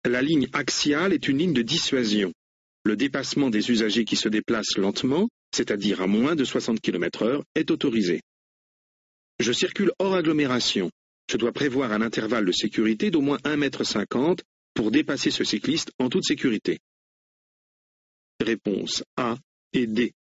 La ligne axiale est une ligne de dissuasion. Le dépassement des usagers qui se déplacent lentement, c'est-à-dire à moins de 60 km/h, est autorisé. Je circule hors agglomération. Je dois prévoir un intervalle de sécurité d'au moins 1,50 m pour dépasser ce cycliste en toute sécurité. Réponses A et D.